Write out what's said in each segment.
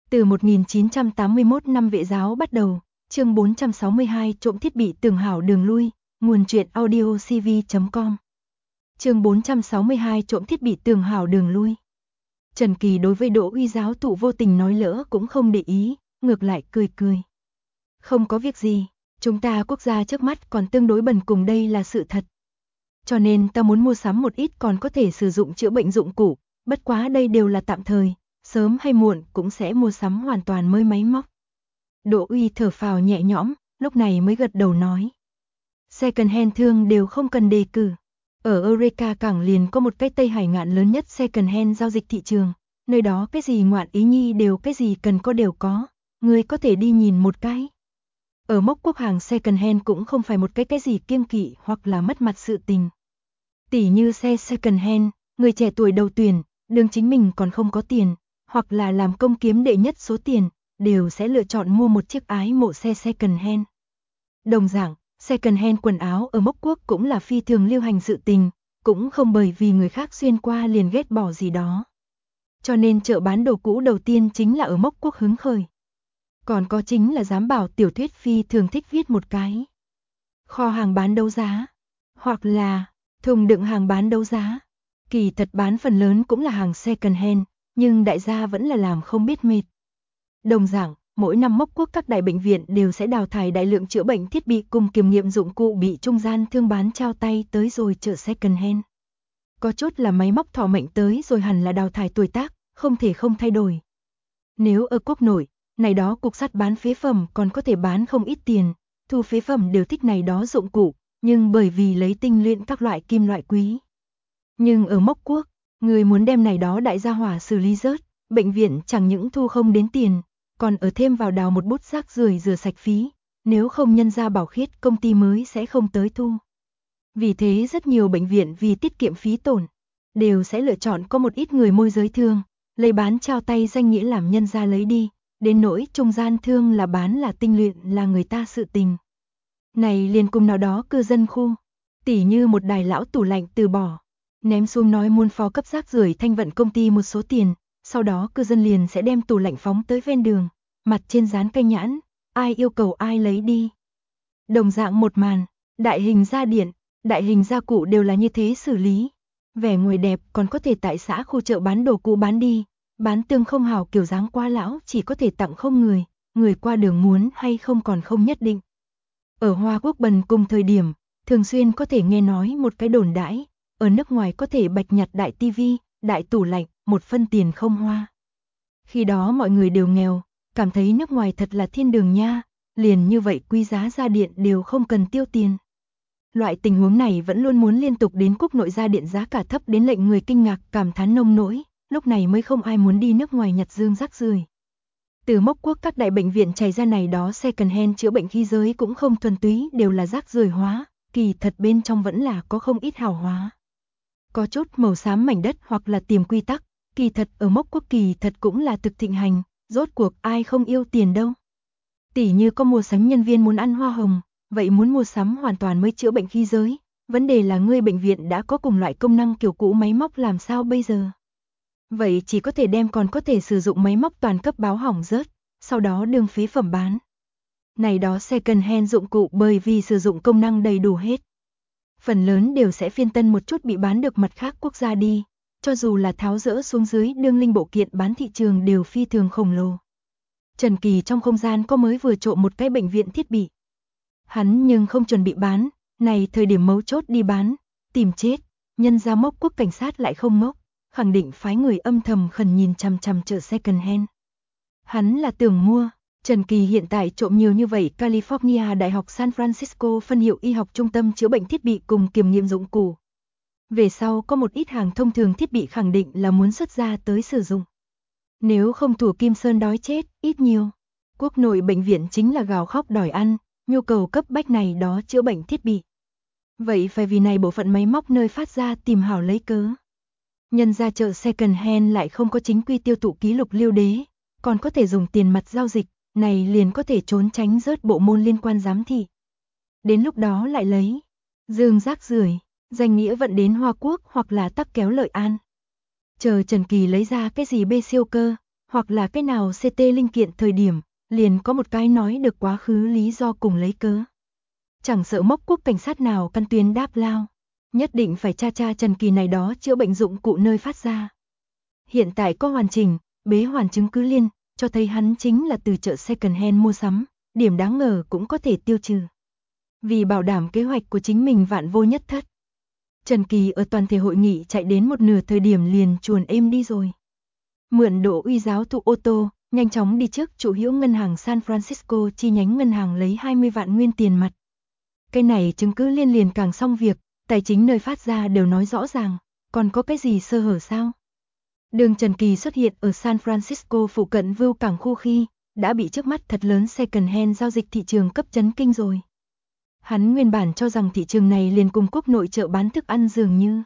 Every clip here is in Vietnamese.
Từ 1981 năm Vệ giáo bắt đầu, chương 462 trộm thiết bị tường hảo đường lui, nguồn truyện audio cv.com. Chương 462 trộm thiết bị tường hảo đường lui. Trần Kỳ đối với Đỗ Uy giáo thụ vô tình nói lỡ cũng không để ý, ngược lại cười cười. Không có việc gì, chúng ta quốc gia trước mắt còn tương đối bần cùng, đây là sự thật. Cho nên ta muốn mua sắm một ít còn có thể sử dụng chữa bệnh dụng cụ, bất quá đây đều là tạm thời, sớm hay muộn cũng sẽ mua sắm hoàn toàn mới máy móc. Đỗ Uy thở phào nhẹ nhõm, lúc này mới gật đầu nói. Second hand thương đều không cần đề cử. Ở Eureka cảng liền có một cái Tây Hải ngạn lớn nhất second hand giao dịch thị trường, nơi đó cái gì ngoạn ý nhi đều, cái gì cần có đều có, người có thể đi nhìn một cái. Ở Mốc Quốc hàng second hand cũng không phải một cái gì kiêng kỵ hoặc là mất mặt sự tình. Tỉ như xe second hand, người trẻ tuổi đầu tuyển, đường chính mình còn không có tiền, hoặc là làm công kiếm đệ nhất số tiền, đều sẽ lựa chọn mua một chiếc ái mộ xe second hand. Đồng dạng, second hand quần áo ở Mốc Quốc cũng là phi thường lưu hành sự tình, cũng không bởi vì người khác xuyên qua liền ghét bỏ gì đó. Cho nên chợ bán đồ cũ đầu tiên chính là ở Mốc Quốc hứng khởi. Còn có chính là Giám bảo tiểu thuyết phi thường thích viết một cái kho hàng bán đấu giá, hoặc là thùng đựng hàng bán đấu giá. Kỳ thật bán phần lớn cũng là hàng second hand, nhưng đại gia vẫn là làm không biết mệt. Đồng dạng, mỗi năm Mốc Quốc các đại bệnh viện đều sẽ đào thải đại lượng chữa bệnh thiết bị cùng kiểm nghiệm dụng cụ bị trung gian thương bán trao tay tới rồi chợ second hand. Có chút là máy móc thọ mệnh tới rồi hẳn là đào thải tuổi tác, không thể không thay đổi. Nếu ở quốc nội, này đó cục sắt bán phế phẩm còn có thể bán không ít tiền, thu phế phẩm đều thích này đó dụng cụ, nhưng bởi vì lấy tinh luyện các loại kim loại quý. Nhưng ở Mốc Quốc, người muốn đem này đó đại gia hỏa xử lý rớt, bệnh viện chẳng những thu không đến tiền, còn ở thêm vào đào một bút rác rưởi rửa sạch phí, nếu không nhân ra bảo khiết công ty mới sẽ không tới thu. Vì thế rất nhiều bệnh viện vì tiết kiệm phí tổn, đều sẽ lựa chọn có một ít người môi giới thương, lấy bán trao tay danh nghĩa làm nhân ra lấy đi, đến nỗi trung gian thương là bán là tinh luyện là người ta sự tình. Này liền cùng nào đó cư dân khu, tỉ như một đài lão tủ lạnh từ bỏ, ném xuống nói muốn phó cấp rác rưởi thanh vận công ty một số tiền, sau đó cư dân liền sẽ đem tủ lạnh phóng tới ven đường, mặt trên dán cây nhãn, ai yêu cầu ai lấy đi. Đồng dạng một màn, đại hình gia điện, đại hình gia cụ đều là như thế xử lý. Vẻ ngoài đẹp còn có thể tại xã khu chợ bán đồ cũ bán đi, bán tương không hảo kiểu dáng quá lão chỉ có thể tặng không người qua đường muốn hay không còn không nhất định. Ở Hoa Quốc bần cùng thời điểm, thường xuyên có thể nghe nói một cái đồn đãi, ở nước ngoài có thể bạch nhặt đại tivi, đại tủ lạnh, một phân tiền không hoa. Khi đó mọi người đều nghèo, cảm thấy nước ngoài thật là thiên đường nha, liền như vậy quý giá gia điện đều không cần tiêu tiền. Loại tình huống này vẫn luôn muốn liên tục đến quốc nội gia điện giá cả thấp đến lệnh người kinh ngạc cảm thán nông nỗi, lúc này mới không ai muốn đi nước ngoài nhặt dương rác rưởi. Từ Mốc Quốc các đại bệnh viện chảy ra này đó second hand chữa bệnh khí giới cũng không thuần túy đều là rác rưởi hóa, kỳ thật bên trong vẫn là có không ít hảo hóa. Có chút màu xám mảnh đất hoặc là tiềm quy tắc, kỳ thật ở Mốc Quốc kỳ thật cũng là thực thịnh hành, rốt cuộc ai không yêu tiền đâu. Tỉ như có mua sắm nhân viên muốn ăn hoa hồng, vậy muốn mua sắm hoàn toàn mới chữa bệnh khí giới, vấn đề là ngươi bệnh viện đã có cùng loại công năng kiểu cũ máy móc làm sao bây giờ? Vậy chỉ có thể đem còn có thể sử dụng máy móc toàn cấp báo hỏng rớt, sau đó đương phế phẩm bán. Này đó second hand dụng cụ bởi vì sử dụng công năng đầy đủ hết. Phần lớn đều sẽ phiên tân một chút bị bán được mặt khác quốc gia đi, cho dù là tháo dỡ xuống dưới đương linh bộ kiện bán thị trường đều phi thường khổng lồ. Trần Kỳ trong không gian có mới vừa trộm một cái bệnh viện thiết bị. Hắn nhưng không chuẩn bị bán, này thời điểm mấu chốt đi bán, tìm chết, nhân ra Mốc Quốc cảnh sát lại không ngốc, khẳng định phái người âm thầm khẩn nhìn chằm chằm chợ second hand. Hắn là tưởng mua, Trần Kỳ hiện tại trộm nhiều như vậy California Đại học San Francisco phân hiệu y học trung tâm chữa bệnh thiết bị cùng kiểm nghiệm dụng cụ. Về sau có một ít hàng thông thường thiết bị khẳng định là muốn xuất ra tới sử dụng. Nếu không Thủ Kim Sơn đói chết, ít nhiều. Quốc nội bệnh viện chính là gào khóc đòi ăn, nhu cầu cấp bách này đó chữa bệnh thiết bị. Vậy phải vì này bộ phận máy móc nơi phát ra tìm hảo lấy cớ. Nhân ra chợ second hand lại không có chính quy tiêu thụ ký lục lưu đế, còn có thể dùng tiền mặt giao dịch, này liền có thể trốn tránh rớt bộ môn liên quan giám thị. Đến lúc đó lại lấy dương rác rưởi, danh nghĩa vận đến Hoa Quốc hoặc là tắc kéo Lợi An. Chờ Trần Kỳ lấy ra cái gì bê siêu cơ, hoặc là cái nào CT linh kiện thời điểm, liền có một cái nói được quá khứ lý do cùng lấy cớ. Chẳng sợ mốc quốc cảnh sát nào căn tuyến đáp lao, nhất định phải tra Trần Kỳ này đó chữa bệnh dụng cụ nơi phát ra. Hiện tại có hoàn chỉnh, bế hoàn chứng cứ liên, cho thấy hắn chính là từ chợ second hand mua sắm, điểm đáng ngờ cũng có thể tiêu trừ. Vì bảo đảm kế hoạch của chính mình vạn vô nhất thất, Trần Kỳ ở toàn thể hội nghị chạy đến một nửa thời điểm liền chuồn êm đi rồi. Mượn Đỗ Uy giáo thụ ô tô, nhanh chóng đi trước chủ hữu ngân hàng San Francisco chi nhánh ngân hàng lấy 20 vạn nguyên tiền mặt. Cái này chứng cứ liên liền càng xong việc, tài chính nơi phát ra đều nói rõ ràng, còn có cái gì sơ hở sao? Đường Trần Kỳ xuất hiện ở San Francisco phụ cận Vưu Cảng khu khi, đã bị trước mắt thật lớn second hand giao dịch thị trường cấp chấn kinh rồi. Hắn nguyên bản cho rằng thị trường này liền cùng quốc nội chợ bán thức ăn dường như.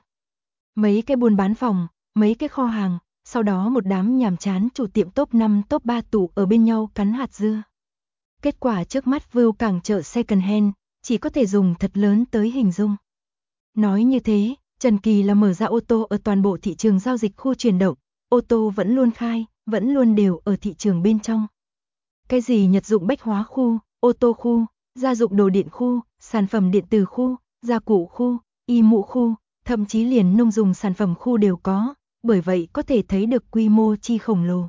Mấy cái buôn bán phòng, mấy cái kho hàng, sau đó một đám nhàm chán chủ tiệm top 5 top 3 tụ ở bên nhau cắn hạt dưa. Kết quả trước mắt Vưu Cảng chợ second hand, chỉ có thể dùng thật lớn tới hình dung. Nói như thế, Trần Kỳ là mở ra ô tô ở toàn bộ thị trường giao dịch khu chuyển động, ô tô vẫn luôn khai, vẫn luôn đều ở thị trường bên trong. Cái gì nhật dụng bách hóa khu, ô tô khu, gia dụng đồ điện khu, sản phẩm điện tử khu, gia cụ khu, y mũ khu, thậm chí liền nông dùng sản phẩm khu đều có, bởi vậy có thể thấy được quy mô chi khổng lồ.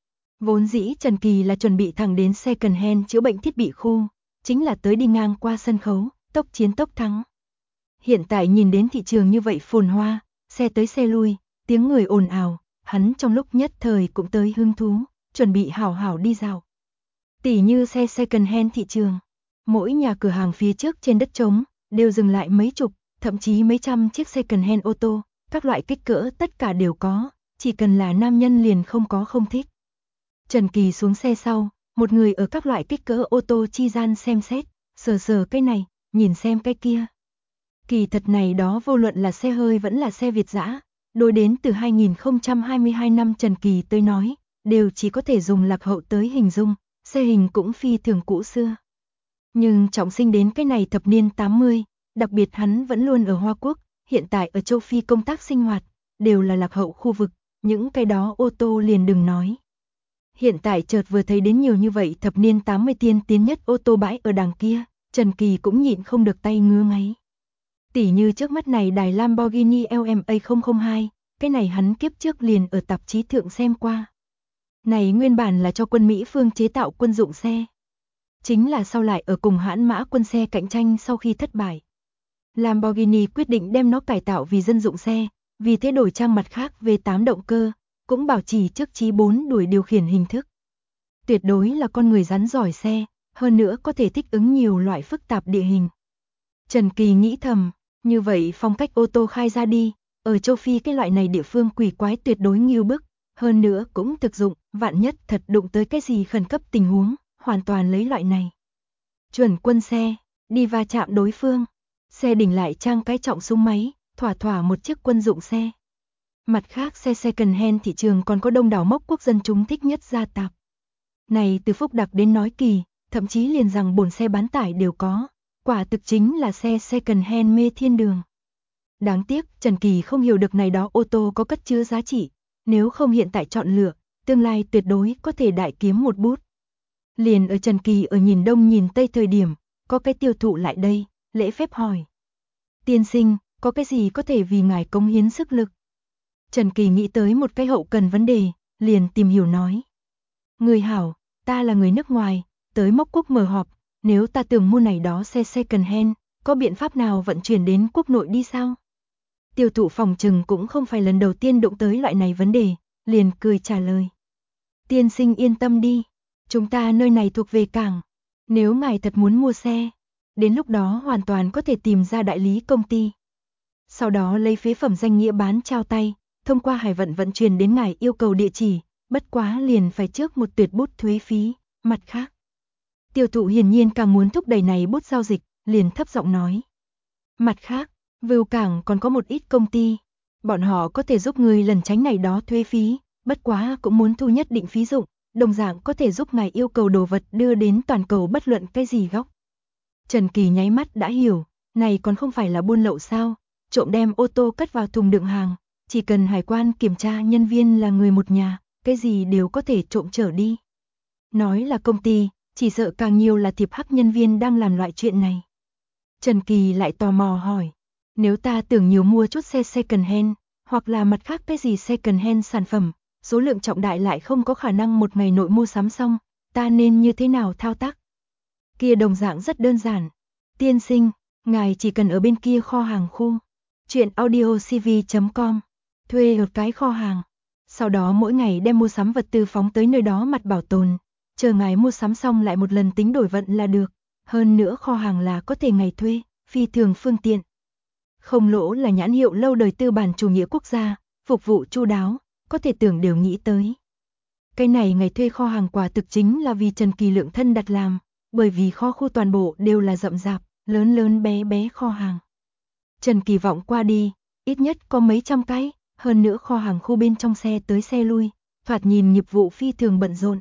Vốn dĩ Trần Kỳ là chuẩn bị thẳng đến second hand chữa bệnh thiết bị khu, chính là tới đi ngang qua sân khấu, tốc chiến tốc thắng. Hiện tại nhìn đến thị trường như vậy phồn hoa, xe tới xe lui, tiếng người ồn ào, hắn trong lúc nhất thời cũng tới hứng thú, chuẩn bị hảo hảo đi dạo. Tỉ như xe second hand thị trường, mỗi nhà cửa hàng phía trước trên đất trống, đều dừng lại mấy chục, thậm chí mấy trăm chiếc second hand ô tô, các loại kích cỡ tất cả đều có, chỉ cần là nam nhân liền không có không thích. Trần Kỳ xuống xe sau, một người ở các loại kích cỡ ô tô chi gian xem xét, sờ cái này, nhìn xem cái kia. Kỳ thật này đó vô luận là xe hơi vẫn là xe Việt dã, đối đến từ 2022 năm Trần Kỳ tới nói, đều chỉ có thể dùng lạc hậu tới hình dung, xe hình cũng phi thường cũ xưa. Nhưng trọng sinh đến cái này thập niên 80, đặc biệt hắn vẫn luôn ở Hoa Quốc, hiện tại ở châu Phi công tác sinh hoạt, đều là lạc hậu khu vực, những cái đó ô tô liền đừng nói. Hiện tại chợt vừa thấy đến nhiều như vậy thập niên 80 tiên tiến nhất ô tô bãi ở đằng kia, Trần Kỳ cũng nhịn không được tay ngứa ngáy. Tỉ như trước mắt này đài Lamborghini LMA 002, cái này hắn kiếp trước liền ở tạp chí thượng xem qua. Này nguyên bản là cho quân Mỹ phương chế tạo quân dụng xe. Chính là sau lại ở cùng hãn mã quân xe cạnh tranh sau khi thất bại. Lamborghini quyết định đem nó cải tạo vì dân dụng xe, vì thế đổi trang mặt khác V8 động cơ, cũng bảo trì trước chí 4 đuổi điều khiển hình thức. Tuyệt đối là con người rắn giỏi xe, hơn nữa có thể thích ứng nhiều loại phức tạp địa hình. Trần Kỳ nghĩ thầm, như vậy phong cách ô tô khai ra đi, ở châu Phi cái loại này địa phương quỷ quái tuyệt đối nghiêu bức, hơn nữa cũng thực dụng, vạn nhất thật đụng tới cái gì khẩn cấp tình huống, hoàn toàn lấy loại này. Chuẩn quân xe, đi va chạm đối phương, xe đỉnh lại trang cái trọng súng máy, thỏa một chiếc quân dụng xe. Mặt khác xe second hand thị trường còn có đông đảo mốc quốc dân chúng thích nhất gia tạp. Này từ Phúc Đặc đến nói Kỳ, thậm chí liền rằng bồn xe bán tải đều có, quả thực chính là xe second hand mê thiên đường. Đáng tiếc Trần Kỳ không hiểu được này đó ô tô có cất chứa giá trị, nếu không hiện tại chọn lựa, tương lai tuyệt đối có thể đại kiếm một bút. Liền ở Trần Kỳ ở nhìn đông nhìn tây thời điểm, có cái tiêu thụ lại đây, lễ phép hỏi. Tiên sinh, có cái gì có thể vì ngài cống hiến sức lực? Trần Kỳ nghĩ tới một cái hậu cần vấn đề, liền tìm hiểu nói. Người hảo, ta là người nước ngoài, tới mốc quốc mở họp, nếu ta tưởng mua này đó xe second hand, có biện pháp nào vận chuyển đến quốc nội đi sao? Tiêu thụ phòng trừng cũng không phải lần đầu tiên đụng tới loại này vấn đề, liền cười trả lời. Tiên sinh yên tâm đi, chúng ta nơi này thuộc về cảng, nếu ngài thật muốn mua xe, đến lúc đó hoàn toàn có thể tìm ra đại lý công ty. Sau đó lấy phế phẩm danh nghĩa bán trao tay, thông qua hải vận vận chuyển đến ngài yêu cầu địa chỉ, bất quá liền phải trước một tuyệt bút thuế phí, mặt khác. Tiêu thụ hiển nhiên càng muốn thúc đẩy này bút giao dịch, liền thấp giọng nói. Mặt khác, Vưu Cảng còn có một ít công ty, bọn họ có thể giúp người lẩn tránh này đó thuế phí, bất quá cũng muốn thu nhất định phí dụng, đồng dạng có thể giúp ngài yêu cầu đồ vật đưa đến toàn cầu bất luận cái gì góc. Trần Kỳ nháy mắt đã hiểu, này còn không phải là buôn lậu sao, trộm đem ô tô cất vào thùng đựng hàng, chỉ cần hải quan kiểm tra nhân viên là người một nhà, cái gì đều có thể trộm trở đi. Nói là công ty, chỉ sợ càng nhiều là thiệp hắc nhân viên đang làm loại chuyện này. Trần Kỳ lại tò mò hỏi, nếu ta tưởng nhiều mua chút xe second hand, hoặc là mặt khác cái gì second hand sản phẩm, số lượng trọng đại lại không có khả năng một ngày nội mua sắm xong, ta nên như thế nào thao tác? Kia đồng dạng rất đơn giản. Tiên sinh, ngài chỉ cần ở bên kia kho hàng khu truyện audiocv.com thuê một cái kho hàng. Sau đó mỗi ngày đem mua sắm vật tư phóng tới nơi đó mặt bảo tồn, chờ ngài mua sắm xong lại một lần tính đổi vận là được. Hơn nữa kho hàng là có thể ngày thuê, phi thường phương tiện. Không lỗ là nhãn hiệu lâu đời tư bản chủ nghĩa quốc gia, phục vụ chu đáo, có thể tưởng đều nghĩ tới. Cái này ngày thuê kho hàng quả thực chính là vì Trần Kỳ lượng thân đặt làm, bởi vì kho khu toàn bộ đều là rậm rạp, lớn lớn bé bé kho hàng. Trần Kỳ vọng qua đi, ít nhất có mấy trăm cái, hơn nữa kho hàng khu bên trong xe tới xe lui, thoạt nhìn nghiệp vụ phi thường bận rộn.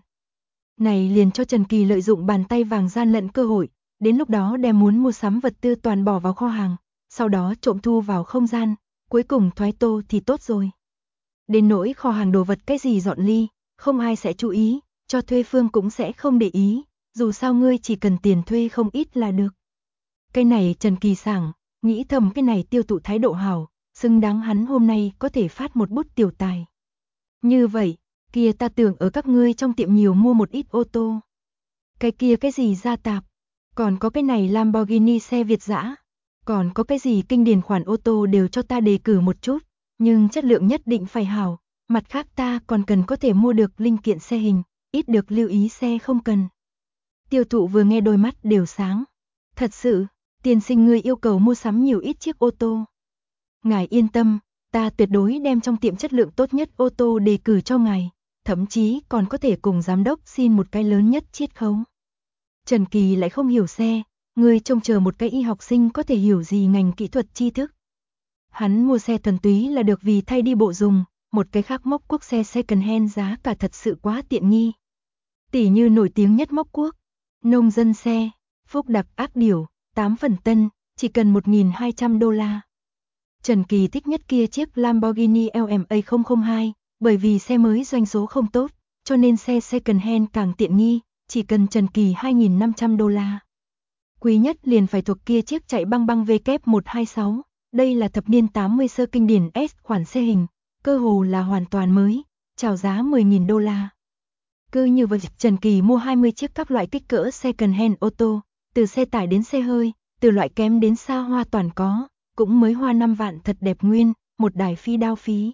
Này liền cho Trần Kỳ lợi dụng bàn tay vàng gian lận cơ hội, đến lúc đó đem muốn mua sắm vật tư toàn bỏ vào kho hàng, sau đó trộm thu vào không gian, cuối cùng thoái tô thì tốt rồi. Đến nỗi kho hàng đồ vật cái gì dọn ly, không ai sẽ chú ý, cho thuê phương cũng sẽ không để ý, dù sao ngươi chỉ cần tiền thuê không ít là được. Cái này Trần Kỳ sảng, nghĩ thầm cái này tiêu thụ thái độ hảo, xứng đáng hắn hôm nay có thể phát một bút tiểu tài. Như vậy, kia ta tưởng ở các ngươi trong tiệm nhiều mua một ít ô tô. Cái kia cái gì gia tạp, còn có cái này Lamborghini xe Việt dã, còn có cái gì kinh điển khoản ô tô đều cho ta đề cử một chút, nhưng chất lượng nhất định phải hảo, mặt khác ta còn cần có thể mua được linh kiện xe hình, ít được lưu ý xe không cần. Tiêu thụ vừa nghe đôi mắt đều sáng. Thật sự, tiên sinh ngươi yêu cầu mua sắm nhiều ít chiếc ô tô. Ngài yên tâm, ta tuyệt đối đem trong tiệm chất lượng tốt nhất ô tô đề cử cho ngài, thậm chí còn có thể cùng giám đốc xin một cái lớn nhất chiết khấu. Trần Kỳ lại không hiểu xe, ngươi trông chờ một cái y học sinh có thể hiểu gì ngành kỹ thuật tri thức. Hắn mua xe thuần túy là được vì thay đi bộ dùng, một cái khác mốc quốc xe second hand giá cả thật sự quá tiện nghi. Tỷ như nổi tiếng nhất mốc quốc, nông dân xe, Phúc đặc ác điểu, 8 phần tân, chỉ cần $1.200. Trần Kỳ thích nhất kia chiếc Lamborghini LMA 002, bởi vì xe mới doanh số không tốt, cho nên xe second hand càng tiện nghi, chỉ cần Trần Kỳ $2.500. Quý nhất liền phải thuộc kia chiếc chạy băng băng W126, đây là thập niên 80 sơ kinh điển S khoản xe hình, cơ hồ là hoàn toàn mới, chào giá $10.000. Cứ như vậy Trần Kỳ mua 20 chiếc các loại kích cỡ second hand ô tô, từ xe tải đến xe hơi, từ loại kém đến xa hoa toàn có, cũng mới hoa 5 vạn thật đẹp nguyên, một đài phi đao phí.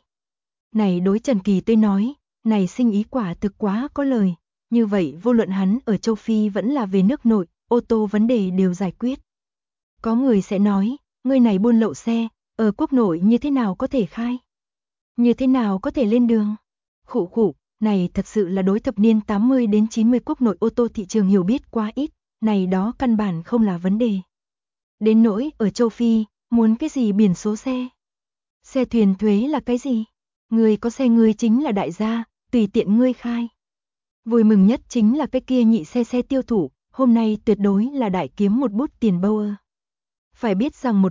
Này đối Trần Kỳ tôi nói, này sinh ý quả thực quá có lời, như vậy vô luận hắn ở châu Phi vẫn là về nước nội, ô tô vấn đề đều giải quyết. Có người sẽ nói, người này buôn lậu xe, ở quốc nội như thế nào có thể khai? Như thế nào có thể lên đường? Khụ khụ, này thật sự là đối thập niên 80 đến 90 quốc nội ô tô thị trường hiểu biết quá ít, này đó căn bản không là vấn đề. Đến nỗi ở châu Phi, muốn cái gì biển số xe? Xe thuyền thuế là cái gì? Người có xe người chính là đại gia, tùy tiện ngươi khai. Vui mừng nhất chính là cái kia nhị xe tiêu thụ, hôm nay tuyệt đối là đại kiếm một bút tiền Bauer. Phải biết rằng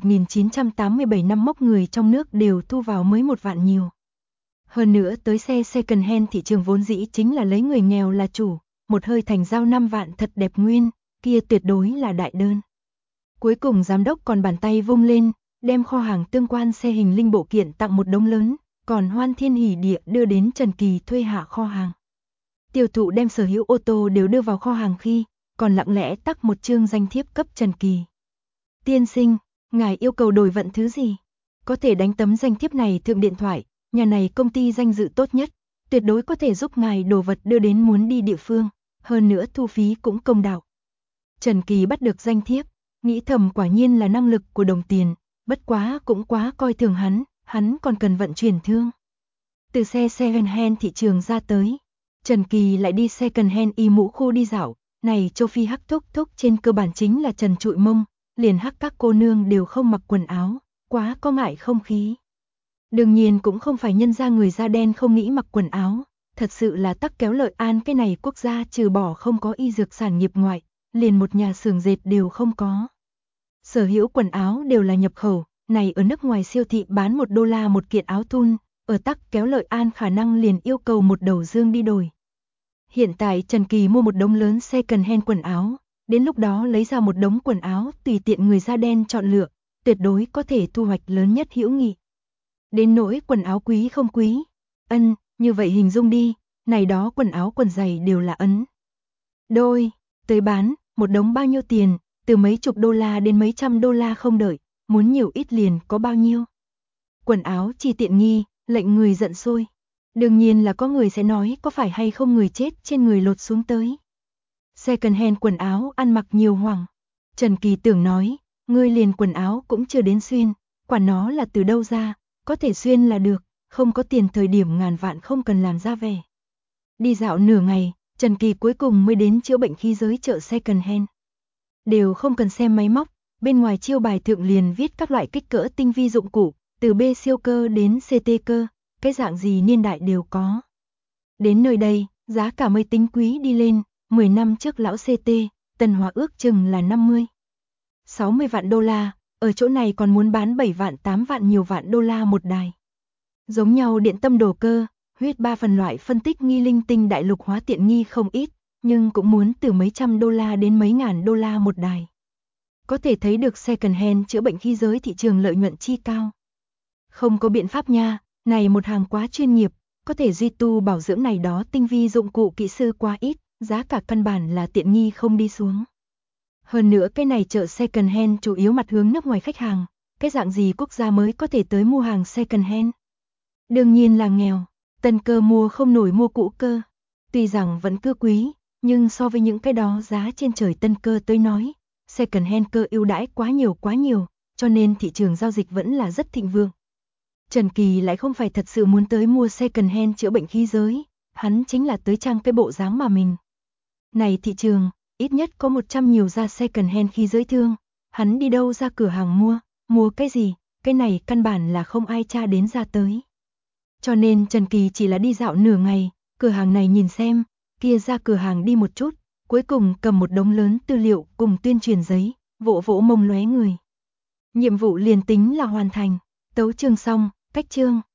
1987 năm mốc người trong nước đều thu vào mới 1 vạn nhiều. Hơn nữa tới xe second hand thị trường vốn dĩ chính là lấy người nghèo là chủ, một hơi thành giao 5 vạn thật đẹp nguyên, kia tuyệt đối là đại đơn. Cuối cùng giám đốc còn bàn tay vung lên, đem kho hàng tương quan xe hình linh bộ kiện tặng một đống lớn, còn hoan thiên hỉ địa đưa đến Trần Kỳ thuê hạ kho hàng. Tiêu thụ đem sở hữu ô tô đều đưa vào kho hàng khi, còn lặng lẽ tắc một chương danh thiếp cấp Trần Kỳ. Tiên sinh, ngài yêu cầu đổi vận thứ gì? Có thể đánh tấm danh thiếp này thượng điện thoại, nhà này công ty danh dự tốt nhất, tuyệt đối có thể giúp ngài đồ vật đưa đến muốn đi địa phương, hơn nữa thu phí cũng công đạo. Trần Kỳ bắt được danh thiếp, nghĩ thầm quả nhiên là năng lực của đồng tiền, bất quá cũng quá coi thường hắn còn cần vận chuyển thương. Từ xe second hand thị trường ra tới, Trần Kỳ lại đi second hand y mũ khu đi dạo, này châu Phi hắc thúc thúc trên cơ bản chính là trần trụi mông, liền hắc các cô nương đều không mặc quần áo, quá có ngại không khí. Đương nhiên cũng không phải nhân ra người da đen không nghĩ mặc quần áo, thật sự là tắc kéo lợi An cái này quốc gia trừ bỏ không có y dược sản nghiệp ngoại, liền một nhà xưởng dệt đều không có. Sở hữu quần áo đều là nhập khẩu, này ở nước ngoài siêu thị bán $1 một kiện áo thun, ở tắc kéo Lợi An khả năng liền yêu cầu một đầu dương đi đổi. Hiện tại Trần Kỳ mua một đống lớn second hand quần áo, đến lúc đó lấy ra một đống quần áo tùy tiện người da đen chọn lựa, tuyệt đối có thể thu hoạch lớn nhất hữu nghị. Đến nỗi quần áo quý không quý, như vậy hình dung đi, này đó quần áo quần giày đều là Ấn Đôi, tới bán, một đống bao nhiêu tiền, từ mấy chục đô la đến mấy trăm đô la không đợi, muốn nhiều ít liền có bao nhiêu. Quần áo chỉ tiện nghi, lệnh người giận sôi. Đương nhiên là có người sẽ nói có phải hay không người chết trên người lột xuống tới. Second hand quần áo ăn mặc nhiều hoảng. Trần Kỳ tưởng nói, ngươi liền quần áo cũng chưa đến xuyên, quản nó là từ đâu ra, có thể xuyên là được, không có tiền thời điểm ngàn vạn không cần làm ra vẻ. Đi dạo nửa ngày, Trần Kỳ cuối cùng mới đến chữa bệnh khí giới chợ second hand. Đều không cần xem máy móc, bên ngoài chiêu bài thượng liền viết các loại kích cỡ tinh vi dụng cụ, từ B siêu cơ đến CT cơ, cái dạng gì niên đại đều có. Đến nơi đây, giá cả mới tính quý đi lên, 10 năm trước lão CT, Tân Hòa ước chừng là 60 vạn đô la, ở chỗ này còn muốn bán 7 vạn 8 vạn nhiều vạn đô la một đài. Giống nhau điện tâm đồ cơ, huyết 3 phần loại phân tích nghi linh tinh đại lục hóa tiện nghi không ít, nhưng cũng muốn từ mấy trăm đô la đến mấy ngàn đô la một đài. Có thể thấy được second hand chữa bệnh khí giới thị trường lợi nhuận chi cao. Không có biện pháp nha, này một hàng quá chuyên nghiệp, có thể duy tu bảo dưỡng này đó tinh vi dụng cụ kỹ sư quá ít, giá cả căn bản là tiện nghi không đi xuống. Hơn nữa cái này chợ second hand chủ yếu mặt hướng nước ngoài khách hàng, cái dạng gì quốc gia mới có thể tới mua hàng second hand. Đương nhiên là nghèo, tân cơ mua không nổi mua cũ cơ. Tuy rằng vẫn cứ quý, nhưng so với những cái đó giá trên trời tân cơ tới nói, second hand cơ ưu đãi quá nhiều, cho nên thị trường giao dịch vẫn là rất thịnh vượng. Trần Kỳ lại không phải thật sự muốn tới mua second hand chữa bệnh khí giới, hắn chính là tới trang cái bộ dáng mà mình. Này thị trường, ít nhất có 100 nhiều gia second hand khí giới thương, hắn đi đâu ra cửa hàng mua cái gì, cái này căn bản là không ai tra đến ra tới. Cho nên Trần Kỳ chỉ là đi dạo nửa ngày, cửa hàng này nhìn xem, kia ra cửa hàng đi một chút, cuối cùng cầm một đống lớn tư liệu cùng tuyên truyền giấy, vỗ vỗ mông lóe người. Nhiệm vụ liền tính là hoàn thành, tấu chương xong, cách chương.